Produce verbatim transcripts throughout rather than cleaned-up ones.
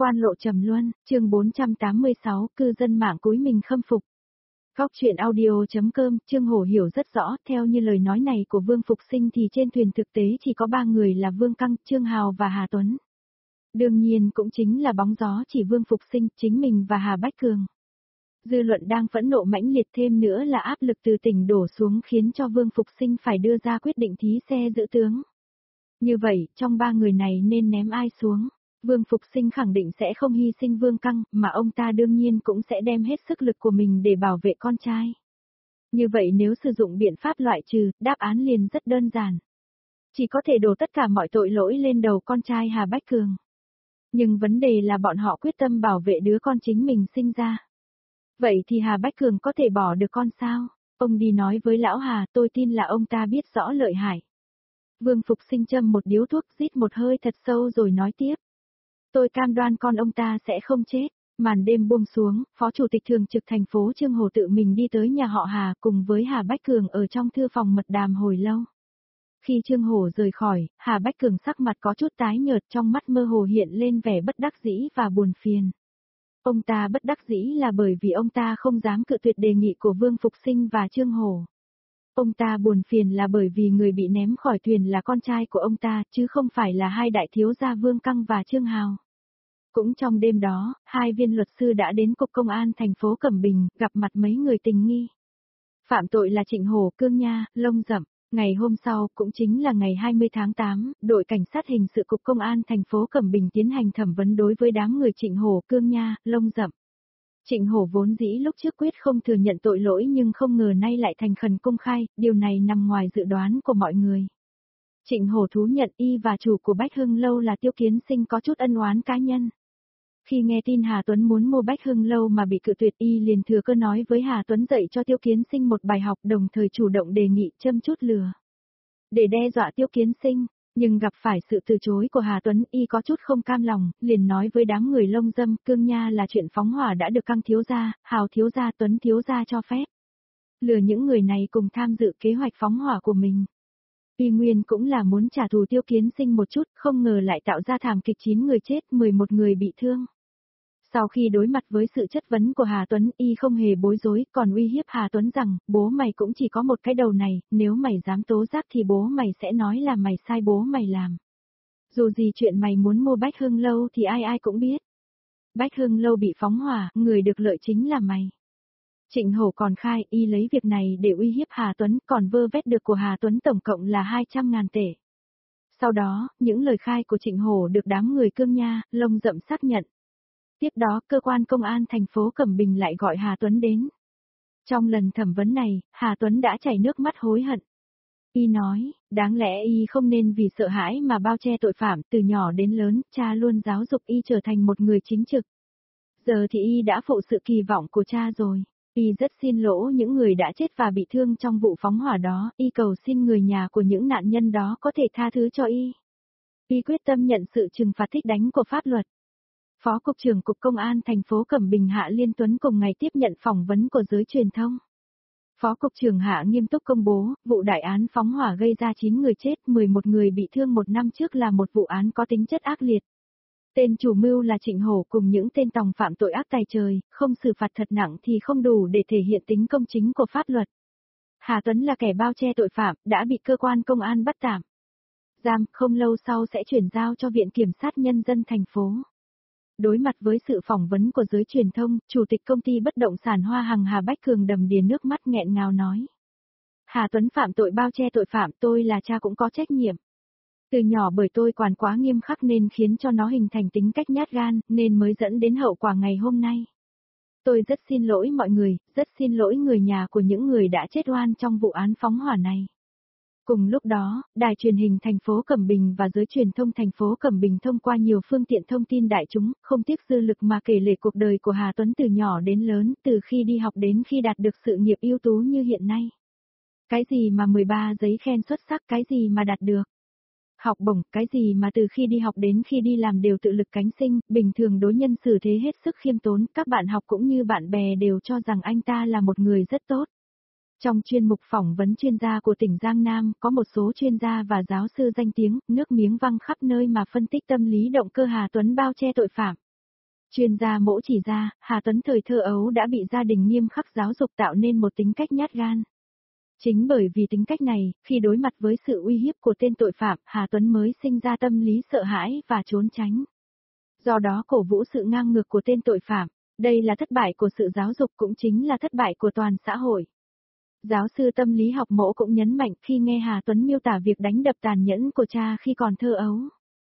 Quan lộ trầm luân, chương bốn trăm tám mươi sáu, cư dân mạng cúi mình khâm phục. Góc truyện audio.com, Trương Hổ hiểu rất rõ, theo như lời nói này của Vương Phục Sinh thì trên thuyền thực tế chỉ có ba người là Vương Căng, Trương Hào và Hà Tuấn. Đương nhiên cũng chính là bóng gió chỉ Vương Phục Sinh, chính mình và Hà Bách Cường. Dư luận đang phẫn nộ mãnh liệt, thêm nữa là áp lực từ tỉnh đổ xuống khiến cho Vương Phục Sinh phải đưa ra quyết định thí xe giữ tướng. Như vậy, trong ba người này nên ném ai xuống? Vương Phục Sinh khẳng định sẽ không hy sinh Vương Căng, mà ông ta đương nhiên cũng sẽ đem hết sức lực của mình để bảo vệ con trai. Như vậy nếu sử dụng biện pháp loại trừ, đáp án liền rất đơn giản. Chỉ có thể đổ tất cả mọi tội lỗi lên đầu con trai Hà Bách Cường. Nhưng vấn đề là bọn họ quyết tâm bảo vệ đứa con chính mình sinh ra. Vậy thì Hà Bách Cường có thể bỏ được con sao? Ông đi nói với lão Hà, tôi tin là ông ta biết rõ lợi hại. Vương Phục Sinh châm một điếu thuốc, rít một hơi thật sâu rồi nói tiếp. Tôi cam đoan con ông ta sẽ không chết. Màn đêm buông xuống, Phó Chủ tịch Thường trực thành phố Trương Hổ tự mình đi tới nhà họ Hà cùng với Hà Bách Cường ở trong thư phòng mật đàm hồi lâu. Khi Trương Hổ rời khỏi, Hà Bách Cường sắc mặt có chút tái nhợt, trong mắt mơ hồ hiện lên vẻ bất đắc dĩ và buồn phiền. Ông ta bất đắc dĩ là bởi vì ông ta không dám cự tuyệt đề nghị của Vương Phục Sinh và Trương Hổ. Ông ta buồn phiền là bởi vì người bị ném khỏi thuyền là con trai của ông ta, chứ không phải là hai đại thiếu gia Vương Căng và Trương Hào. Cũng trong đêm đó, hai viên luật sư đã đến Cục Công an thành phố Cẩm Bình, gặp mặt mấy người tình nghi. Phạm tội là Trịnh Hổ, Cương Nha, Lông Dậm. Ngày hôm sau, cũng chính là ngày hai mươi tháng tám, đội cảnh sát hình sự Cục Công an thành phố Cẩm Bình tiến hành thẩm vấn đối với đám người Trịnh Hổ, Cương Nha, Lông Dậm. Trịnh Hổ vốn dĩ lúc trước quyết không thừa nhận tội lỗi nhưng không ngờ nay lại thành khẩn công khai, điều này nằm ngoài dự đoán của mọi người. Trịnh Hổ thú nhận y và chủ của Bách Hưng Lâu là Tiêu Kiến Sinh có chút ân oán cá nhân. Khi nghe tin Hà Tuấn muốn mua Bách Hưng Lâu mà bị cự tuyệt, y liền thừa cơ nói với Hà Tuấn dạy cho Tiêu Kiến Sinh một bài học, đồng thời chủ động đề nghị châm chút lừa. Để đe dọa Tiêu Kiến Sinh, nhưng gặp phải sự từ chối của Hà Tuấn, y có chút không cam lòng, liền nói với đám người Lông Dâm, Cương Nha là chuyện phóng hỏa đã được Căng thiếu gia, Hào thiếu gia, Tuấn thiếu gia cho phép. Lừa những người này cùng tham dự kế hoạch phóng hỏa của mình. Y nguyên cũng là muốn trả thù Tiêu Kiến Sinh một chút, không ngờ lại tạo ra thảm kịch chín người chết, mười một người bị thương. Sau khi đối mặt với sự chất vấn của Hà Tuấn, y không hề bối rối, còn uy hiếp Hà Tuấn rằng, bố mày cũng chỉ có một cái đầu này, nếu mày dám tố giác thì bố mày sẽ nói là mày sai bố mày làm. Dù gì chuyện mày muốn mua Bách Hưng Lâu thì ai ai cũng biết. Bách Hưng Lâu bị phóng hỏa, người được lợi chính là mày. Trịnh Hổ còn khai, y lấy việc này để uy hiếp Hà Tuấn, còn vơ vét được của Hà Tuấn tổng cộng là hai trăm ngàn tệ. Sau đó, những lời khai của Trịnh Hổ được đám người Cương Nha, Lông Dậm xác nhận. Tiếp đó, cơ quan công an thành phố Cẩm Bình lại gọi Hà Tuấn đến. Trong lần thẩm vấn này, Hà Tuấn đã chảy nước mắt hối hận. Y nói, đáng lẽ y không nên vì sợ hãi mà bao che tội phạm, từ nhỏ đến lớn, cha luôn giáo dục y trở thành một người chính trực. Giờ thì y đã phụ sự kỳ vọng của cha rồi. Y rất xin lỗi những người đã chết và bị thương trong vụ phóng hỏa đó, y cầu xin người nhà của những nạn nhân đó có thể tha thứ cho y. Y quyết tâm nhận sự trừng phạt thích đáng của pháp luật. Phó Cục trưởng Cục Công an thành phố Cẩm Bình Hạ Liên Tuấn cùng ngày tiếp nhận phỏng vấn của giới truyền thông. Phó Cục trưởng Hạ nghiêm túc công bố, vụ đại án phóng hỏa gây ra chín người chết, mười một người bị thương một năm trước là một vụ án có tính chất ác liệt. Tên chủ mưu là Trịnh Hổ cùng những tên tòng phạm tội ác tày trời, không xử phạt thật nặng thì không đủ để thể hiện tính công chính của pháp luật. Hà Tuấn là kẻ bao che tội phạm, đã bị cơ quan công an bắt tạm giam, không lâu sau sẽ chuyển giao cho Viện Kiểm sát Nhân dân thành phố. Đối mặt với sự phỏng vấn của giới truyền thông, Chủ tịch công ty bất động sản Hoa Hằng Hà Bách Cường đầm đìa nước mắt nghẹn ngào nói. Hà Tuấn phạm tội bao che tội phạm, tôi là cha cũng có trách nhiệm. Từ nhỏ bởi tôi quản quá nghiêm khắc nên khiến cho nó hình thành tính cách nhát gan, nên mới dẫn đến hậu quả ngày hôm nay. Tôi rất xin lỗi mọi người, rất xin lỗi người nhà của những người đã chết oan trong vụ án phóng hỏa này. Cùng lúc đó, đài truyền hình thành phố Cẩm Bình và giới truyền thông thành phố Cẩm Bình thông qua nhiều phương tiện thông tin đại chúng, không tiếc dư lực mà kể lể cuộc đời của Hà Tuấn từ nhỏ đến lớn, từ khi đi học đến khi đạt được sự nghiệp ưu tú như hiện nay. Cái gì mà mười ba giấy khen xuất sắc, cái gì mà đạt được học bổng, cái gì mà từ khi đi học đến khi đi làm đều tự lực cánh sinh, bình thường đối nhân xử thế hết sức khiêm tốn, các bạn học cũng như bạn bè đều cho rằng anh ta là một người rất tốt. Trong chuyên mục phỏng vấn chuyên gia của tỉnh Giang Nam, có một số chuyên gia và giáo sư danh tiếng, nước miếng văng khắp nơi mà phân tích tâm lý động cơ Hà Tuấn bao che tội phạm. Chuyên gia mỗ chỉ ra, Hà Tuấn thời thơ ấu đã bị gia đình nghiêm khắc giáo dục tạo nên một tính cách nhát gan. Chính bởi vì tính cách này, khi đối mặt với sự uy hiếp của tên tội phạm, Hà Tuấn mới sinh ra tâm lý sợ hãi và trốn tránh. Do đó cổ vũ sự ngang ngược của tên tội phạm, đây là thất bại của sự giáo dục cũng chính là thất bại của toàn xã hội. Giáo sư tâm lý học Mỗ cũng nhấn mạnh khi nghe Hà Tuấn miêu tả việc đánh đập tàn nhẫn của cha khi còn thơ ấu.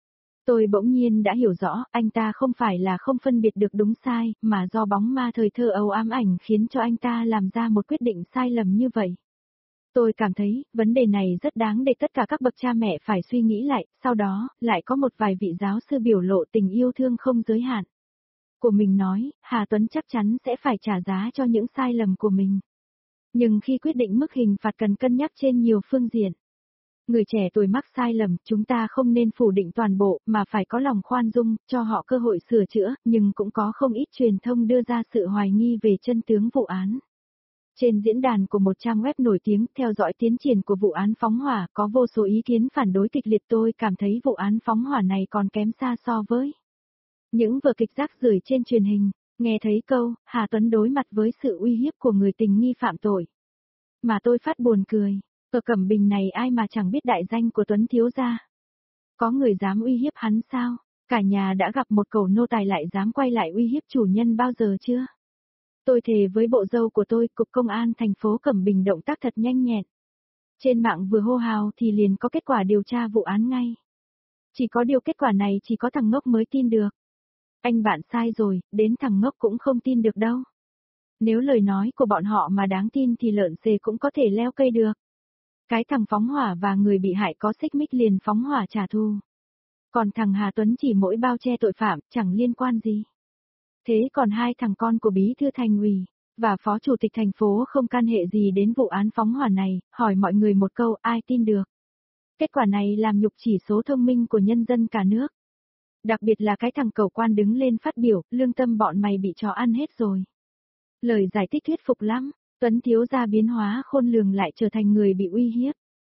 Tôi bỗng nhiên đã hiểu rõ, anh ta không phải là không phân biệt được đúng sai, mà do bóng ma thời thơ ấu ám ảnh khiến cho anh ta làm ra một quyết định sai lầm như vậy. Tôi cảm thấy, vấn đề này rất đáng để tất cả các bậc cha mẹ phải suy nghĩ lại, sau đó, lại có một vài vị giáo sư biểu lộ tình yêu thương không giới hạn. Của mình nói, Hà Tuấn chắc chắn sẽ phải trả giá cho những sai lầm của mình. Nhưng khi quyết định mức hình phạt cần cân nhắc trên nhiều phương diện. Người trẻ tuổi mắc sai lầm, chúng ta không nên phủ định toàn bộ, mà phải có lòng khoan dung, cho họ cơ hội sửa chữa, nhưng cũng có không ít truyền thông đưa ra sự hoài nghi về chân tướng vụ án. Trên diễn đàn của một trang web nổi tiếng theo dõi tiến triển của vụ án phóng hỏa có vô số ý kiến phản đối kịch liệt. Tôi cảm thấy vụ án phóng hỏa này còn kém xa so với những vở kịch rác rưởi trên truyền hình. Nghe thấy câu, Hà Tuấn đối mặt với sự uy hiếp của người tình nghi phạm tội. Mà tôi phát buồn cười, ở Cẩm Bình này ai mà chẳng biết đại danh của Tuấn thiếu gia. Có người dám uy hiếp hắn sao? Cả nhà đã gặp một cẩu nô tài lại dám quay lại uy hiếp chủ nhân bao giờ chưa? Tôi thề với bộ dâu của tôi, Cục Công an thành phố Cẩm Bình động tác thật nhanh nhẹn. Trên mạng vừa hô hào thì liền có kết quả điều tra vụ án ngay. Chỉ có điều kết quả này chỉ có thằng ngốc mới tin được. Anh bạn sai rồi, đến thằng ngốc cũng không tin được đâu. Nếu lời nói của bọn họ mà đáng tin thì lợn xề cũng có thể leo cây được. Cái thằng phóng hỏa và người bị hại có xích mích liền phóng hỏa trả thù. Còn thằng Hà Tuấn chỉ mỗi bao che tội phạm, chẳng liên quan gì. Thế còn hai thằng con của bí thư thành ủy và phó chủ tịch thành phố không can hệ gì đến vụ án phóng hỏa này, hỏi mọi người một câu ai tin được. Kết quả này làm nhục chỉ số thông minh của nhân dân cả nước. Đặc biệt là cái thằng cẩu quan đứng lên phát biểu, lương tâm bọn mày bị chó ăn hết rồi. Lời giải thích thuyết phục lắm, Tuấn thiếu gia biến hóa khôn lường lại trở thành người bị uy hiếp.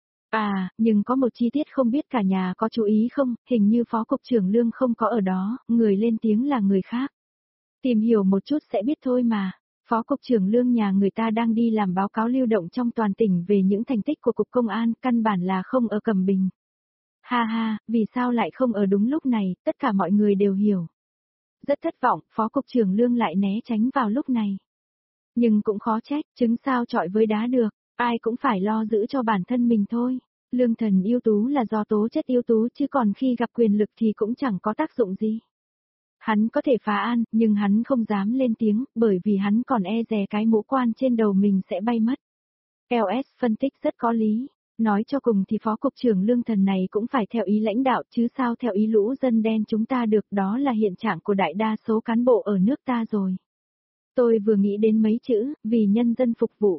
À, nhưng có một chi tiết không biết cả nhà có chú ý không, hình như phó cục trưởng Lương không có ở đó, người lên tiếng là người khác. Tìm hiểu một chút sẽ biết thôi mà, phó cục trưởng Lương nhà người ta đang đi làm báo cáo lưu động trong toàn tỉnh về những thành tích của Cục Công an, căn bản là không ở Cẩm Bình. Ha ha, vì sao lại không ở đúng lúc này, tất cả mọi người đều hiểu. Rất thất vọng, phó cục trưởng Lương lại né tránh vào lúc này. Nhưng cũng khó trách, trứng sao chọi với đá được, ai cũng phải lo giữ cho bản thân mình thôi. Lương thần ưu tú là do tố chất ưu tú chứ còn khi gặp quyền lực thì cũng chẳng có tác dụng gì. Hắn có thể phá an, nhưng hắn không dám lên tiếng, bởi vì hắn còn e dè cái mũ quan trên đầu mình sẽ bay mất. lờ ét phân tích rất có lý. Nói cho cùng thì phó cục trưởng Lương thần này cũng phải theo ý lãnh đạo chứ sao theo ý lũ dân đen chúng ta được, đó là hiện trạng của đại đa số cán bộ ở nước ta rồi. Tôi vừa nghĩ đến mấy chữ, vì nhân dân phục vụ.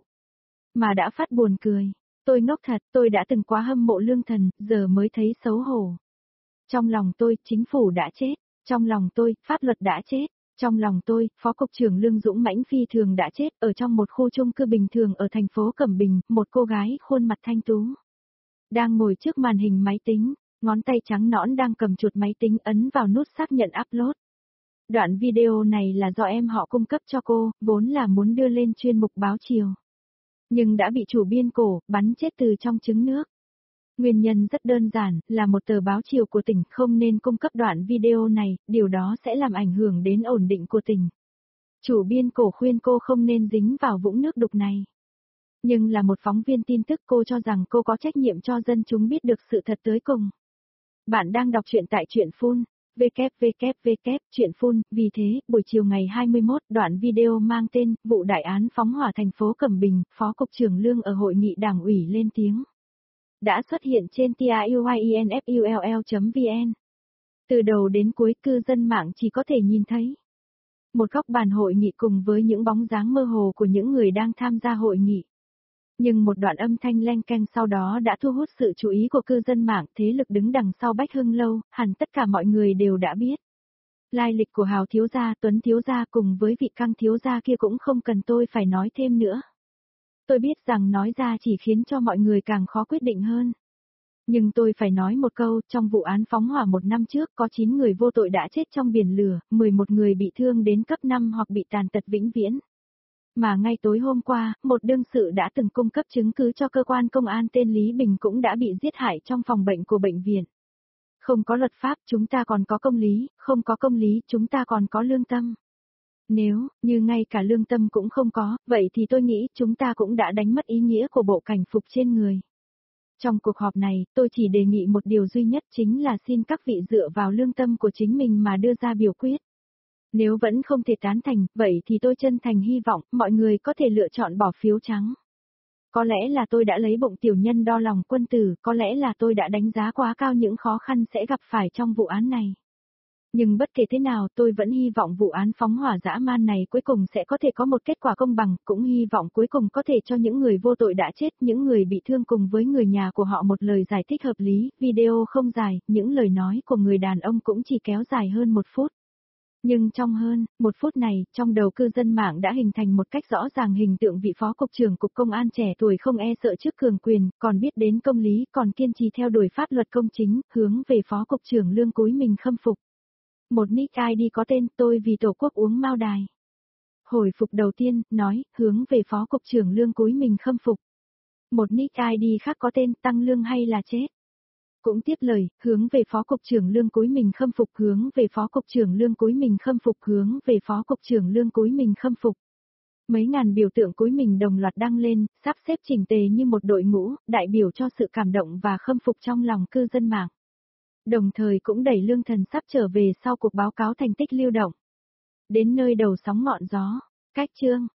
Mà đã phát buồn cười. Tôi ngốc thật, tôi đã từng quá hâm mộ Lương thần, giờ mới thấy xấu hổ. Trong lòng tôi, chính phủ đã chết. Trong lòng tôi, pháp luật đã chết. Trong lòng tôi, phó cục trưởng Lương Dũng Mãnh phi thường đã chết ở trong một khu chung cư bình thường ở thành phố Cẩm Bình, một cô gái khuôn mặt thanh tú. Đang ngồi trước màn hình máy tính, ngón tay trắng nõn đang cầm chuột máy tính ấn vào nút xác nhận upload. Đoạn video này là do em họ cung cấp cho cô, vốn là muốn đưa lên chuyên mục báo chiều. Nhưng đã bị chủ biên cổ, bắn chết từ trong trứng nước. Nguyên nhân rất đơn giản, là một tờ báo chiều của tỉnh không nên cung cấp đoạn video này, điều đó sẽ làm ảnh hưởng đến ổn định của tỉnh. Chủ biên cổ khuyên cô không nên dính vào vũng nước đục này. Nhưng là một phóng viên tin tức cô cho rằng cô có trách nhiệm cho dân chúng biết được sự thật tới cùng. Bạn đang đọc truyện tại truyện Phun, www truyện Phun, vì thế, buổi chiều ngày hai mươi mốt, đoạn video mang tên, vụ đại án phóng hỏa thành phố Cẩm Bình, Phó Cục trưởng Lương ở hội nghị đảng ủy lên tiếng. Đã xuất hiện trên tiuyinfull chấm vn. Từ đầu đến cuối cư dân mạng chỉ có thể nhìn thấy một góc bàn hội nghị cùng với những bóng dáng mơ hồ của những người đang tham gia hội nghị. Nhưng một đoạn âm thanh leng keng sau đó đã thu hút sự chú ý của cư dân mạng, thế lực đứng đằng sau Bách Hưng Lâu, hẳn tất cả mọi người đều đã biết. Lai lịch của Hào thiếu gia, Tuấn thiếu gia cùng với vị Căng thiếu gia kia cũng không cần tôi phải nói thêm nữa. Tôi biết rằng nói ra chỉ khiến cho mọi người càng khó quyết định hơn. Nhưng tôi phải nói một câu, trong vụ án phóng hỏa một năm trước có chín người vô tội đã chết trong biển lửa, mười một người bị thương đến cấp năm hoặc bị tàn tật vĩnh viễn. Mà ngay tối hôm qua, một đương sự đã từng cung cấp chứng cứ cho cơ quan công an tên Lý Bình cũng đã bị giết hại trong phòng bệnh của bệnh viện. Không có luật pháp, chúng ta còn có công lý, không có công lý, chúng ta còn có lương tâm. Nếu, như ngay cả lương tâm cũng không có, vậy thì tôi nghĩ chúng ta cũng đã đánh mất ý nghĩa của bộ cảnh phục trên người. Trong cuộc họp này, tôi chỉ đề nghị một điều duy nhất chính là xin các vị dựa vào lương tâm của chính mình mà đưa ra biểu quyết. Nếu vẫn không thể tán thành, vậy thì tôi chân thành hy vọng mọi người có thể lựa chọn bỏ phiếu trắng. Có lẽ là tôi đã lấy bụng tiểu nhân đo lòng quân tử, có lẽ là tôi đã đánh giá quá cao những khó khăn sẽ gặp phải trong vụ án này. Nhưng bất kể thế nào tôi vẫn hy vọng vụ án phóng hỏa dã man này cuối cùng sẽ có thể có một kết quả công bằng, cũng hy vọng cuối cùng có thể cho những người vô tội đã chết, những người bị thương cùng với người nhà của họ một lời giải thích hợp lý. Video không dài, những lời nói của người đàn ông cũng chỉ kéo dài hơn một phút. Nhưng trong hơn một phút này, trong đầu cư dân mạng đã hình thành một cách rõ ràng hình tượng vị phó cục trưởng cục công an trẻ tuổi không e sợ trước cường quyền, còn biết đến công lý, còn kiên trì theo đuổi pháp luật công chính, hướng về phó cục trưởng Lương cúi mình khâm phục. Một nick i đê có tên tôi vì Tổ quốc uống mao đài. Hồi phục đầu tiên, nói, hướng về phó cục trưởng Lương cúi mình khâm phục. Một nick i đê khác có tên tăng lương hay là chết. Cũng tiếp lời, hướng về phó cục trưởng Lương cúi mình khâm phục, hướng về phó cục trưởng Lương cúi mình khâm phục, hướng về phó cục trưởng Lương cúi mình khâm phục. Mấy ngàn biểu tượng cúi mình đồng loạt đăng lên, sắp xếp chỉnh tề như một đội ngũ, đại biểu cho sự cảm động và khâm phục trong lòng cư dân mạng. Đồng thời cũng đẩy Lương Thần sắp trở về sau cuộc báo cáo thành tích lưu động. Đến nơi đầu sóng ngọn gió, cách chương.